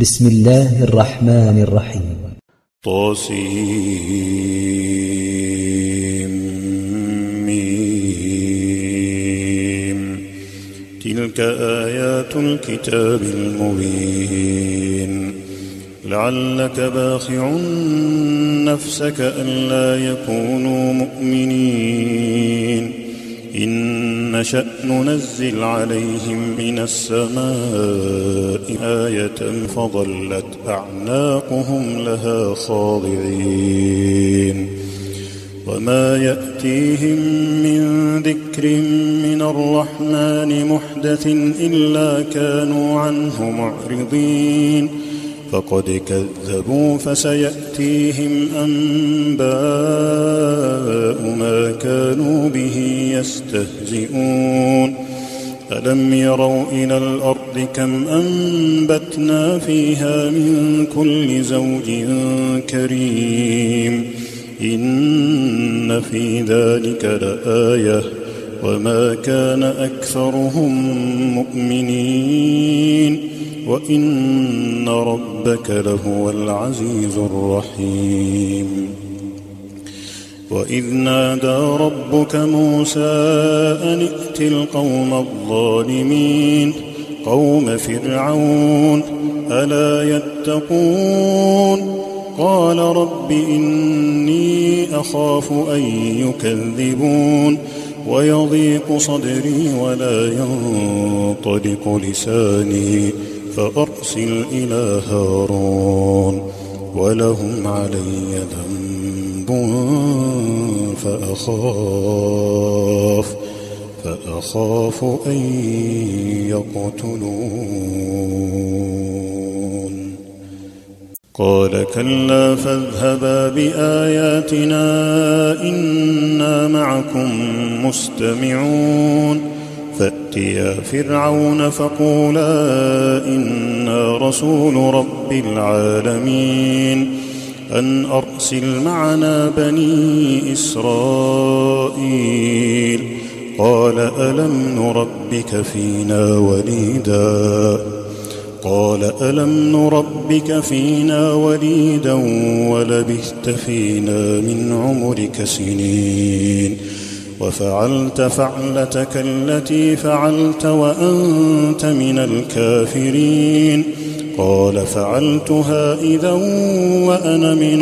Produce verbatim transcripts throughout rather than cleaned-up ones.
بسم الله الرحمن الرحيم. طاسيم. تلك آيات الكتاب المبين. لعلك باخع نفسك ألا يكونوا مؤمنين إن نشأ ننزل عليهم من السماء آية فظلت أعناقهم لها خاضعين وما يأتيهم من ذكر من الرحمن محدث إلا كانوا عنه معرضين فقد كذبوا فسيأتيهم أنباء ما كانوا به يستهزئون ألم يروا إلى الأرض كم أنبتنا فيها من كل زوج كريم إن في ذلك لآية وما كان أكثرهم مؤمنين وإن ربك لهو العزيز الرحيم. وإذ نادى ربك موسى أن ائت القوم الظالمين قوم فرعون ألا يتقون قال رب إني أخاف أن يكذبون ويضيق صدري ولا ينطلق لساني فأرسل إلى هارون ولهم علي ذنب فأخاف فأخاف أن يقتلون قال كلا فاذهبا بآياتنا إنا معكم مستمعون فأتيا فرعون فقولا إنا رسول رب العالمين أن أرسل معنا بني إسرائيل قال ألم نربك فينا وليدا قال ألم نربك فينا وليدا ولبثت فينا من عمرك سنين وفعلت فعلتك التي فعلت وأنت من الكافرين قال فعلتها إذا وأنا من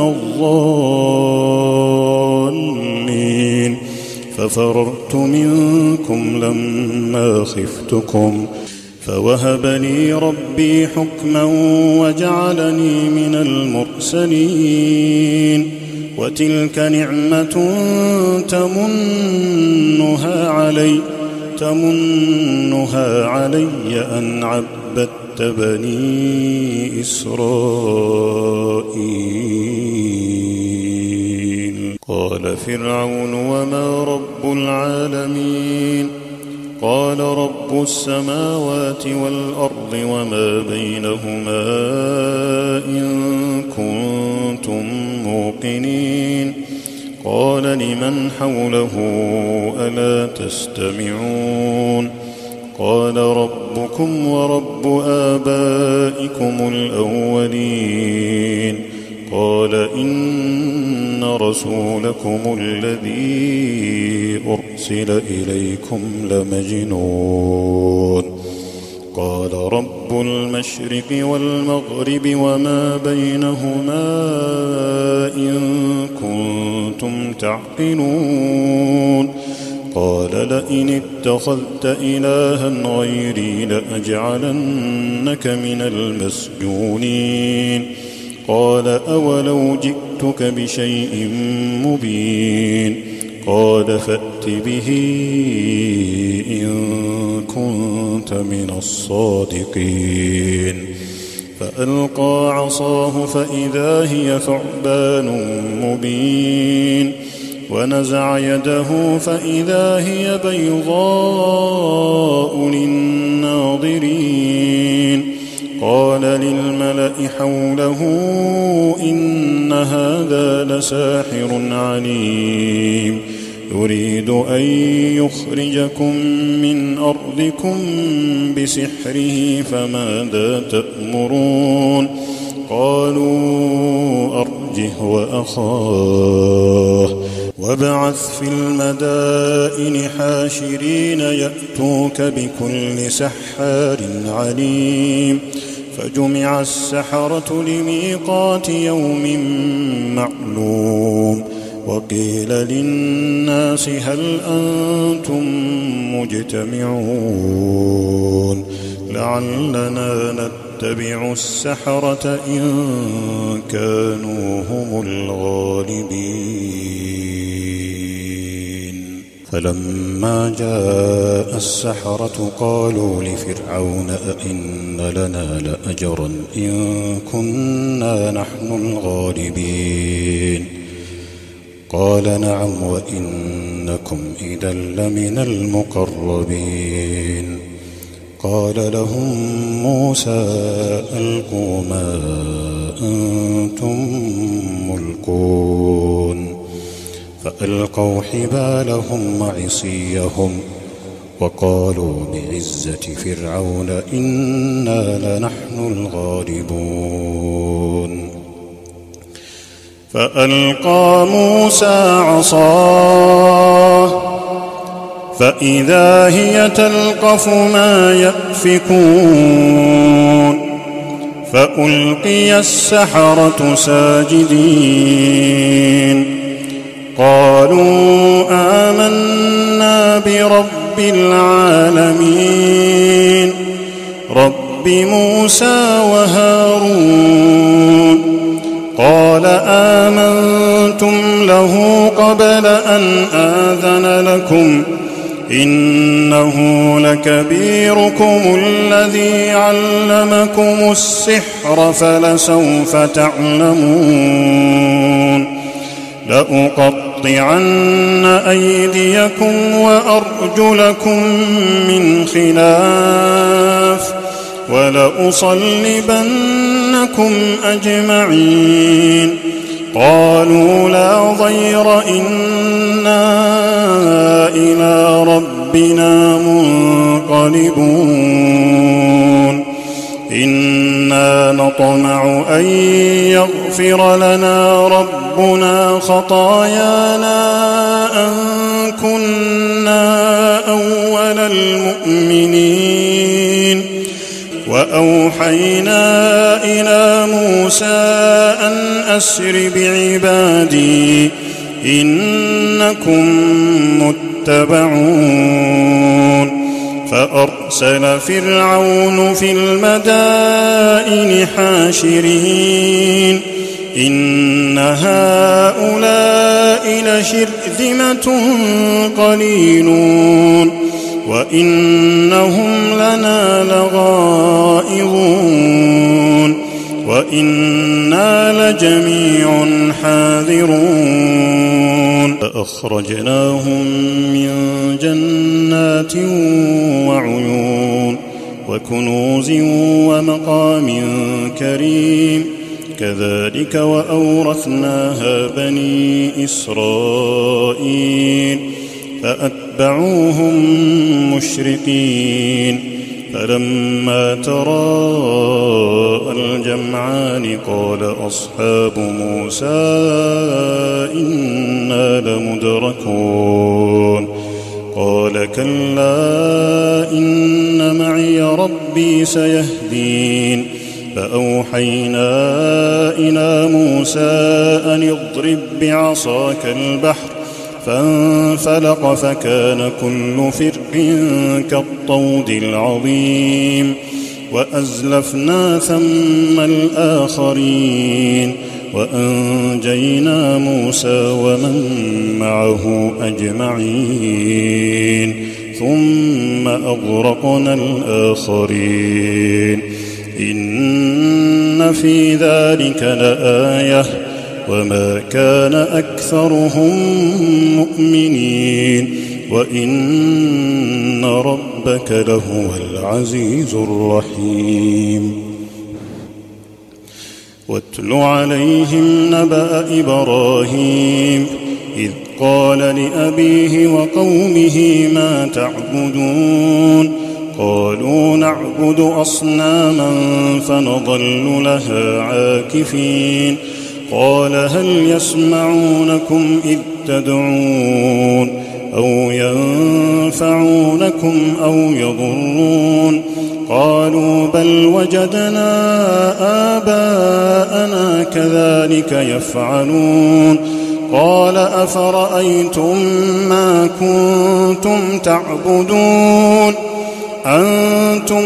الضالين ففررت منكم لما خفتكم فوهب لي ربي حكما وجعلني من المرسلين وتلك نعمة تمنها علي تمنها علي أن عبدت بني إسرائيل قال فرعون وما رب العالمين قال رب السماوات والأرض وما بينهما إن كنتم موقنين قال لمن حوله ألا تستمعون قال ربكم ورب آبائكم الأولين قال إن رسولكم الذي أرسل إليكم لمجنون قال رب المشرق والمغرب وما بينهما إن كنتم تعقلون قال لئن اتخذت إلها غيري لأجعلنك من المسجونين قال أولو جئتك بشيء مبين قال فأت به إن كنت من الصادقين فألقى عصاه فإذا هي ثعبان مبين ونزع يده فإذا هي بيضاء للناظرين قال للملأ حوله إن هذا لساحر عليم يريد أن يخرجكم من أرضكم بسحره فماذا تأمرون قالوا أرجه وأخاه وابعث في المدائن حاشرين يأتوك بكل سحار عليم فجمع السحرة لميقات يوم معلوم وقيل للناس هل أنتم مجتمعون لعلنا نتبع السحرة إن كانوا هم الغالبين فلما جاء السحرة قالوا لفرعون أئن لنا لأجرا إن كنا نحن الغالبين قال نعم وإنكم إذا لمن المقربين قال لهم موسى ألقوا ما أنتم ملقون فألقوا حبالهم وعصيهم وقالوا بعزة فرعون إنا لنحن الغالبون فألقى موسى عصاه فإذا هي تلقف ما يأفكون فألقي السحرة ساجدين قالوا آمنا برب العالمين رب موسى وهارون قال آمنتم له قبل أن آذن لكم إنه لكبيركم الذي علمكم السحر فلسوف تعلمون لأقطعن أيديكم وأرجلكم من خلاف ولأصلبنكم أجمعين قالوا لا ضير إنا إلى ربنا منقلبون إنا نطمع أن يغفر لنا ربنا خطايانا أن كنا أول المؤمنين وأوحينا إلى موسى أن أسر بعبادي إنكم متبعون فأرسل فرعون في المدائن حاشرين إن هؤلاء لشرذمة قليلون وإنهم لنا لغائظون وإنا لجميع حاذرون فأخرجناهم من جنات وعيون وكنوز ومقام كريم كذلك وأورثناها بني إسرائيل فأتبعوهم مشرقين فلما تراءى الجمعان قال أصحاب موسى إنا لمدركون قال كلا إن معي ربي سيهدين فأوحينا إلى موسى أن اضرب بعصاك البحر فانفلق فكان كل فرق كالطود العظيم وأزلفنا ثم الآخرين وأنجينا موسى ومن معه أجمعين ثم أغرقنا الآخرين إن في ذلك لآية وما كان أكثرهم مؤمنين وإن ربك لهو العزيز الرحيم واتل عليهم نبأ إبراهيم إذ قال لأبيه وقومه ما تعبدون قالوا نعبد أصناما فنظل لها عاكفين قال هل يسمعونكم إذ تدعون أو ينفعونكم أو يضرون قالوا بل وجدنا آباءنا كذلك يفعلون قال أفرأيتم ما كنتم تعبدون أنتم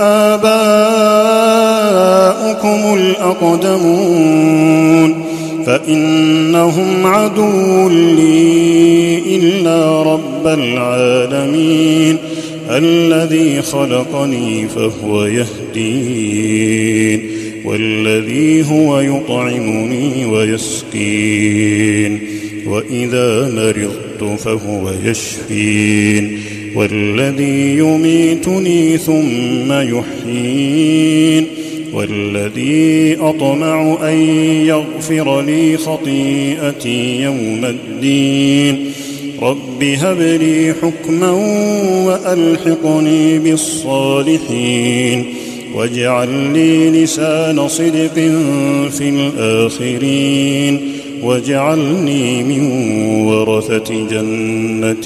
وآباؤكم الأقدمون فإنهم عدو لي إلا رب العالمين الذي خلقني فهو يهدين والذي هو يطعمني ويسقين وإذا مرضت فهو يشفين والذي يميتني ثم يحيين والذي أطمع أن يغفر لي خطيئتي يوم الدين رب هب لي حكما وألحقني بالصالحين واجعل لي لسان صدق في الآخرين واجعلني من ورثة جنة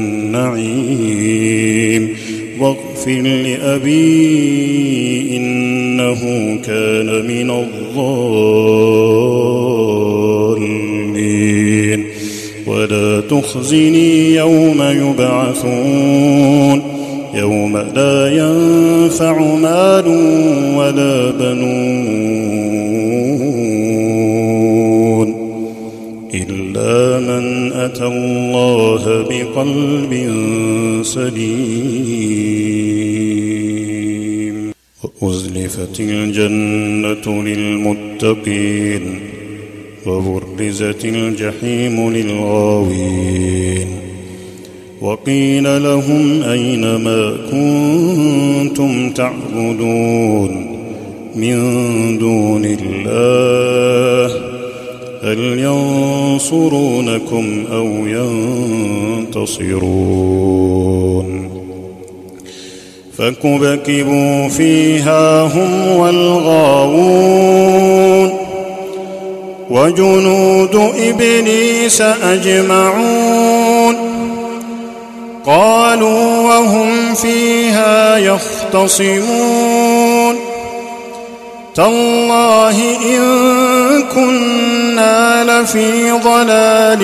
النعيم واغفر لأبي إنه كان من الضالين ولا تخزني يوم يبعثون يوم لا ينفع مال ولا بنون إلا من أتى الله بقلب سليم وأزلفت الجنة للمتقين وبرزت الجحيم للغاوين وقيل لهم أين ما كنتم تعبدون من دون الله هل ينصرونكم أو ينتصرون فكبكبوا فيها هم والغاوون وجنود إبليس أجمعون قالوا وهم فيها يختصمون تالله إن كنا لفي ضلال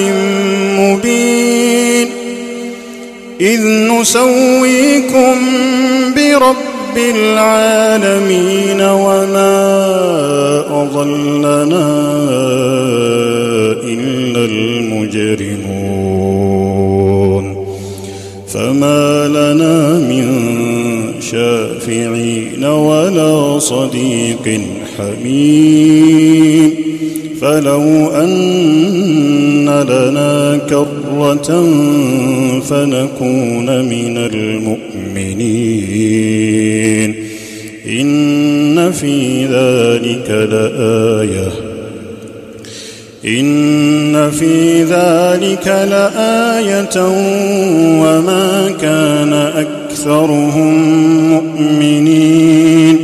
مبين إذ نسويكم برب العالمين وما أضلنا إلا المجرمون فما لنا من شافعين ولا صديق حميم فلو أن لنا كرة فنكون من المؤمنين إن في ذلك لآية إن في ذلك لآية وما كان أكثرهم مؤمنين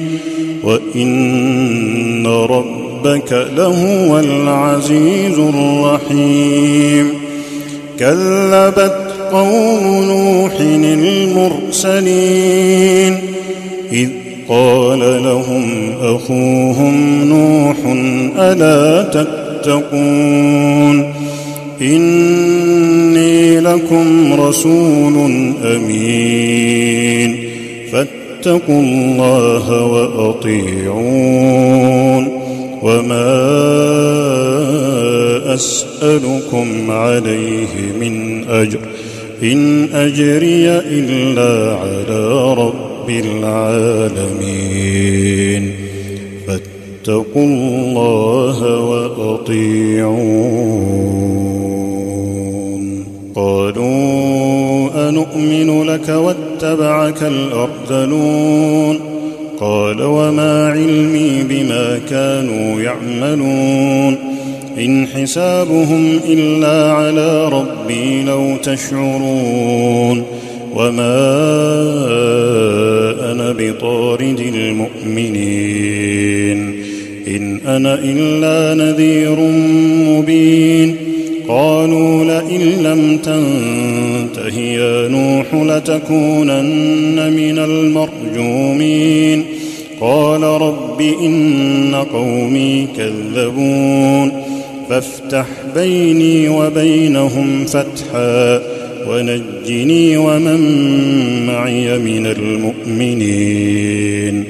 وإن ربك لهو العزيز الرحيم كذبت قوم نوح المرسلين إذ قال لهم أخوهم نوح ألا تتقون إني لكم رسول أمين فاتقوا الله وأطيعون وما أسألكم عليه من أجر إن أجري إلا على رب العالمين فاتقوا الله وأطيعون قالوا أنؤمن لك واتبعك الأرذلون قال وما علمي بما كانوا يعملون إن حسابهم إلا على ربي لو تشعرون وما أنا بطارد المؤمنين إن أنا إلا نذير مبين قالوا لئن لم تنته يا نوح لتكونن من المرجومين قال رب إن قومي كذبون فافتح بيني وبينهم فتحا ونجني ومن معي من المؤمنين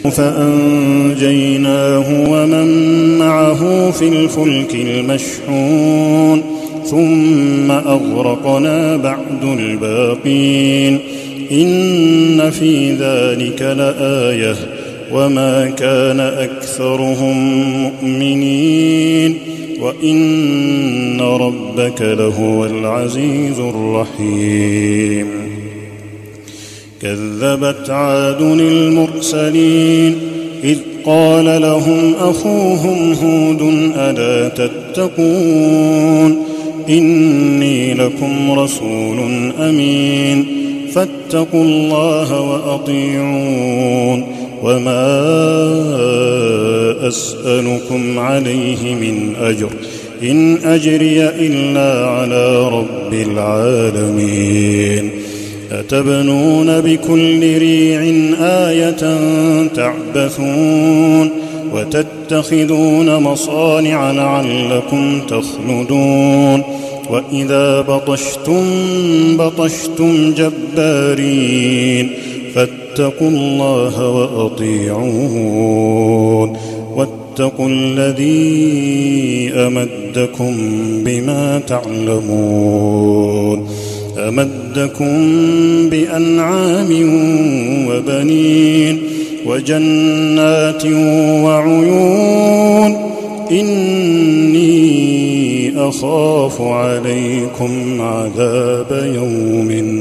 فأنجيناه ومن معه في الفلك المشحون ثم أغرقنا بعد الباقين إن في ذلك لآية وما كان أكثرهم مؤمنين وإن ربك لهو العزيز الرحيم كذبت عاد المرسلين إذ قال لهم أخوهم هود ألا تتقون إني لكم رسول أمين فاتقوا الله وأطيعون وما أسألكم عليه من أجر إن أجري إلا على رب العالمين أتبنون بكل ريع آية تعبثون وتتخذون مصانع لعلكم تخلدون وإذا بطشتم بطشتم جبارين فاتقوا الله وأطيعون واتقوا الذي أمدكم بما تعلمون أمدكم بأنعام وبنين وجنات وعيون إني أخاف عليكم عذاب يوم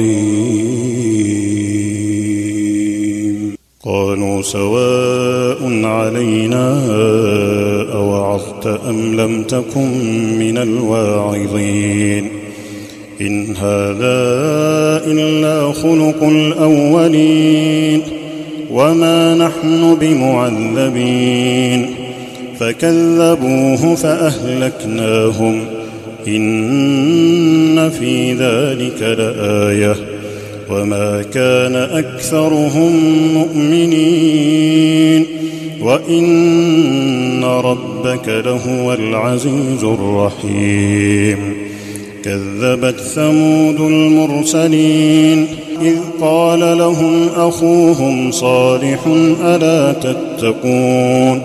عظيم قالوا سواء علينا أوعظت أم لم تكن من الواعظين إن هذا إلا خلق الأولين وما نحن بمعذبين فكذبوه فأهلكناهم إن في ذلك لآية وما كان أكثرهم مؤمنين وإن ربك لهو العزيز الرحيم كذبت ثمود المرسلين إذ قال لهم أخوهم صالح ألا تتقون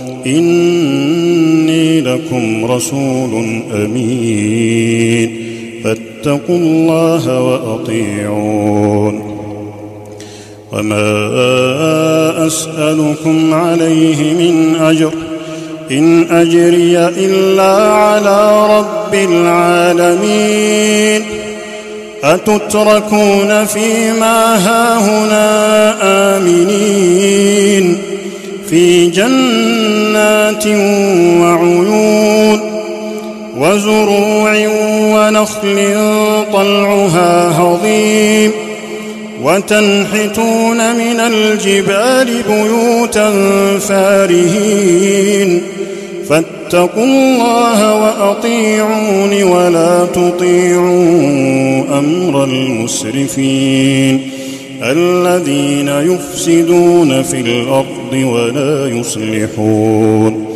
إني لكم رسول أمين فاتقوا الله وأطيعون وما أسألكم عليه من أجر إن أجري إلا على رب العالمين أتتركون فيما هاهنا آمنين في جنات وعيون وزروع ونخل طلعها هضيم وتنحتون من الجبال بيوتا فارهين فاتقوا الله وأطيعون ولا تطيعوا أمر المسرفين الذين يفسدون في الأرض ولا يصلحون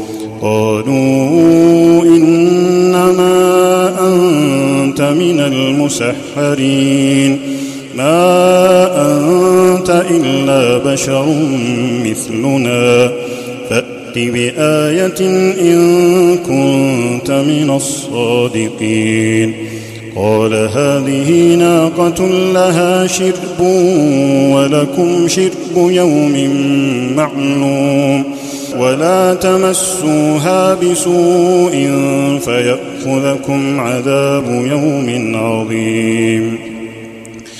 قالوا إنما أنت من المسحرين ما أنت إلا بشر مثلنا فأت بآية إن كنت من الصادقين قال هذه ناقة لها شرب ولكم شرب يوم معلوم ولا تمسوها بسوء فيأخذكم عذاب يوم عظيم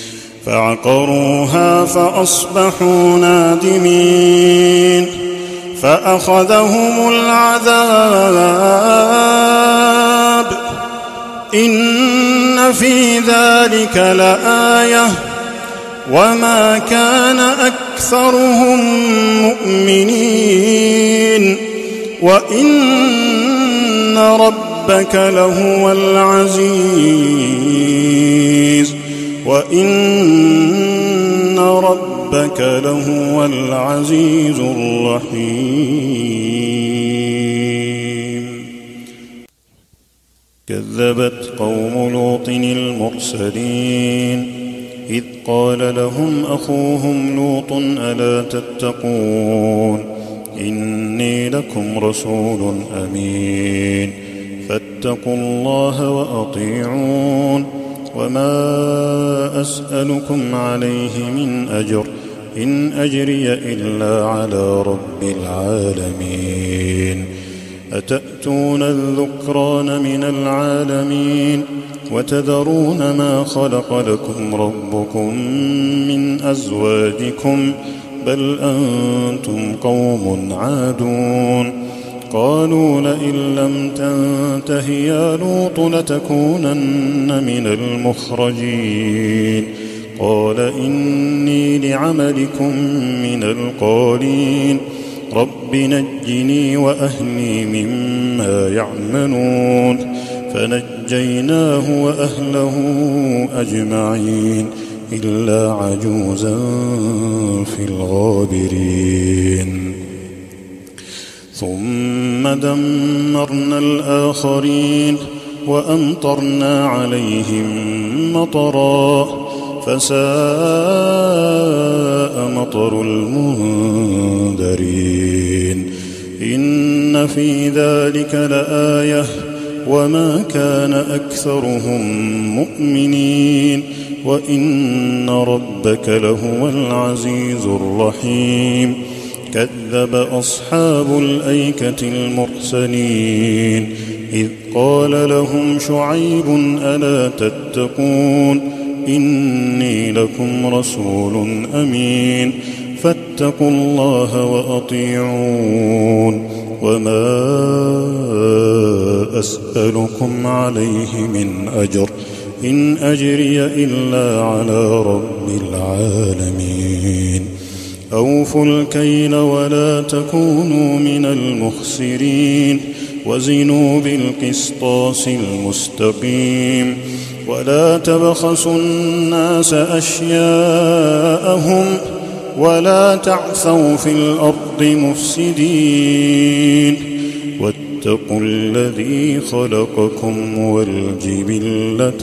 فعقروها فأصبحوا نادمين فأخذهم العذاب إن في ذلك لآية وما كان أكثرهم مؤمنين وإن ربك لهو العزيز وإن ربك لهو العزيز الرحيم. كذبت قوم لوط المرسلين إذ قال لهم أخوهم لوط ألا تتقون إني لكم رسول أمين فاتقوا الله وأطيعون وما أسألكم عليه من أجر إن أجري إلا على رب العالمين. أتأتون الذكران من العالمين وتذرون ما خلق لكم ربكم من أزواجكم بل أنتم قوم عادون. قالوا لئن لم تنته يا لوط لتكونن من المخرجين. قال إني لعملكم من القالين رب نجني وأهلي مما يعملون. فنجيناه وأهله أجمعين إلا عجوزا في الغابرين. ثم دمرنا الآخرين وأمطرنا عليهم مطرا فساء مطر المنذرين. إن في ذلك لآية وما كان أكثرهم مؤمنين وإن ربك لهو العزيز الرحيم. كذب أصحاب الأيكة المرسلين إذ قال لهم شعيب ألا تتقون إني لكم رسول أمين فاتقوا الله وأطيعون وما أسألكم عليه من أجر إن أجري إلا على رب العالمين. أوفوا الكيل ولا تكونوا من المخسرين وزنوا بالقسطاس المستقيم ولا تبخسوا الناس أشياءهم ولا تعثوا في الأرض مفسدين واتقوا الذي خلقكم والجبلة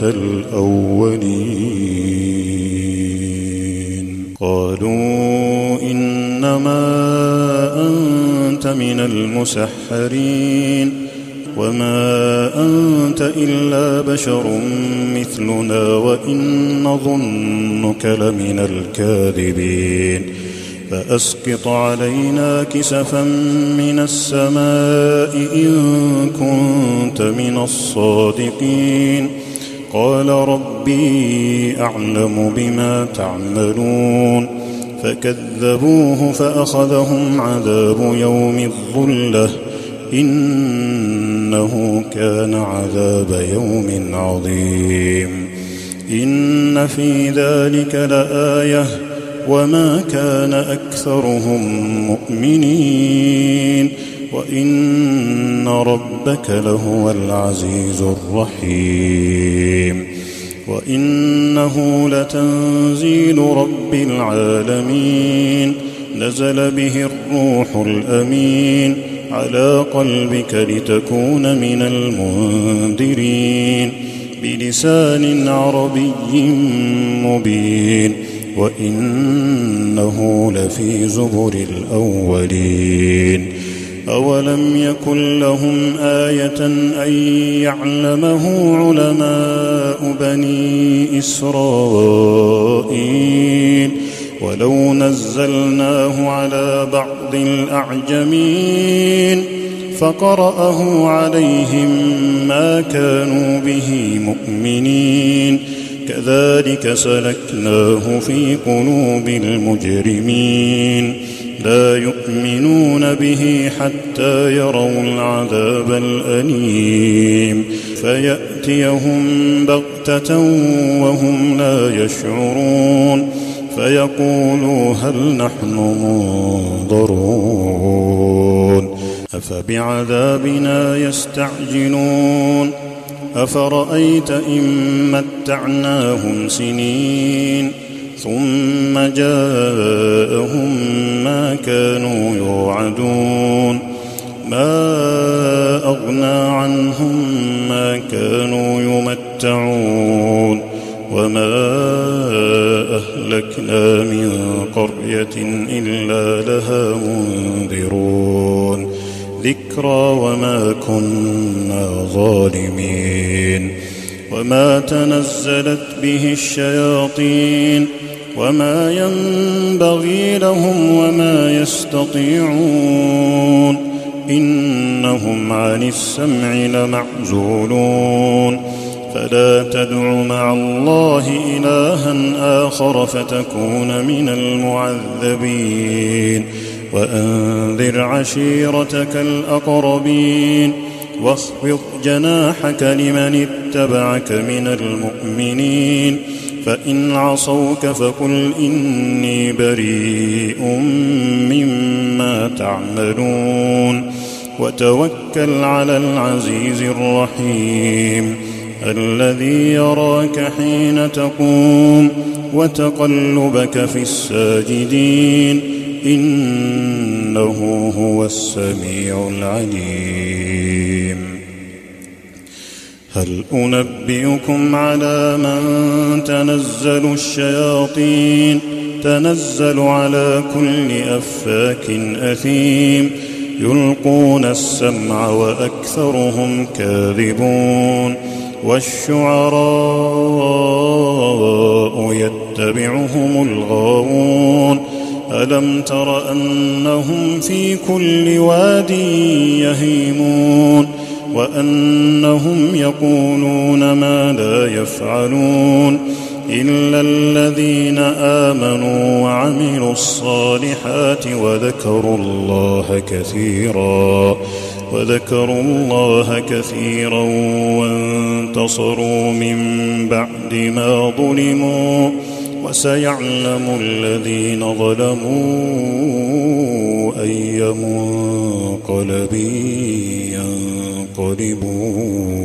الأولين. قالوا إنما أنت من المسحرين وما أنت إلا بشر مثلنا وإن نظنك لمن الكاذبين. فأسقط علينا كسفا من السماء إن كنت من الصادقين. قال ربي أعلم بما تعملون. فكذبوه فأخذهم عذاب يوم الظلة إنه كان عذاب يوم عظيم. إن في ذلك لآية وما كان أكثرهم مؤمنين وإن ربك لهو العزيز الرحيم. وإنه لتنزيل رب العالمين نزل به الروح الأمين على قلبك لتكون من المنذرين بلسان عربي مبين وإنه لفي زبر الأولين. أولم يكن لهم آية أن يعلمه علماء بني إسرائيل ولو نزلناه على بعض الأعجمين فقرأه عليهم ما كانوا به مؤمنين كذلك سلكناه في قلوب المجرمين لا يؤمنون به حتى يروا العذاب الأليم فيأتيهم بغتة وهم لا يشعرون فيقولوا هل نحن منظرون أفبعذابنا يستعجلون أفرأيت إن متعناهم سنين ثم جاءهم ما كانوا يوعدون ما أغنى عنهم ما كانوا يمتعون وما أهلكنا من قرية إلا لها منذرون ذكرى وما كنا ظالمين وما تنزلت به الشياطين وما ينبغي لهم وما يستطيعون إنهم عن السمع لمعزولون فلا تدع مع الله إلها آخر فتكون من المعذبين وأنذر عشيرتك الأقربين واخفض جناحك لمن اتبعك من المؤمنين فإن عصوك فقل إني بريء مما تعملون وتوكل على العزيز الرحيم الذي يراك حين تقوم وتقلبك في الساجدين إنه هو السميع العليم هل أنبئكم على من تنزل الشياطين تنزل على كل أفاك أثيم يلقون السمع وأكثرهم كاذبون والشعراء يتبعهم الغاوون ألم تر أنهم في كل واد يهيمون وأنهم يقولون ما لا يفعلون إلا الذين آمنوا وعملوا الصالحات وذكروا الله كثيرا وذكروا الله كثيرا وانتصروا من بعد ما ظلموا وسيعلم الذين ظلموا أي منقلب ينقلبون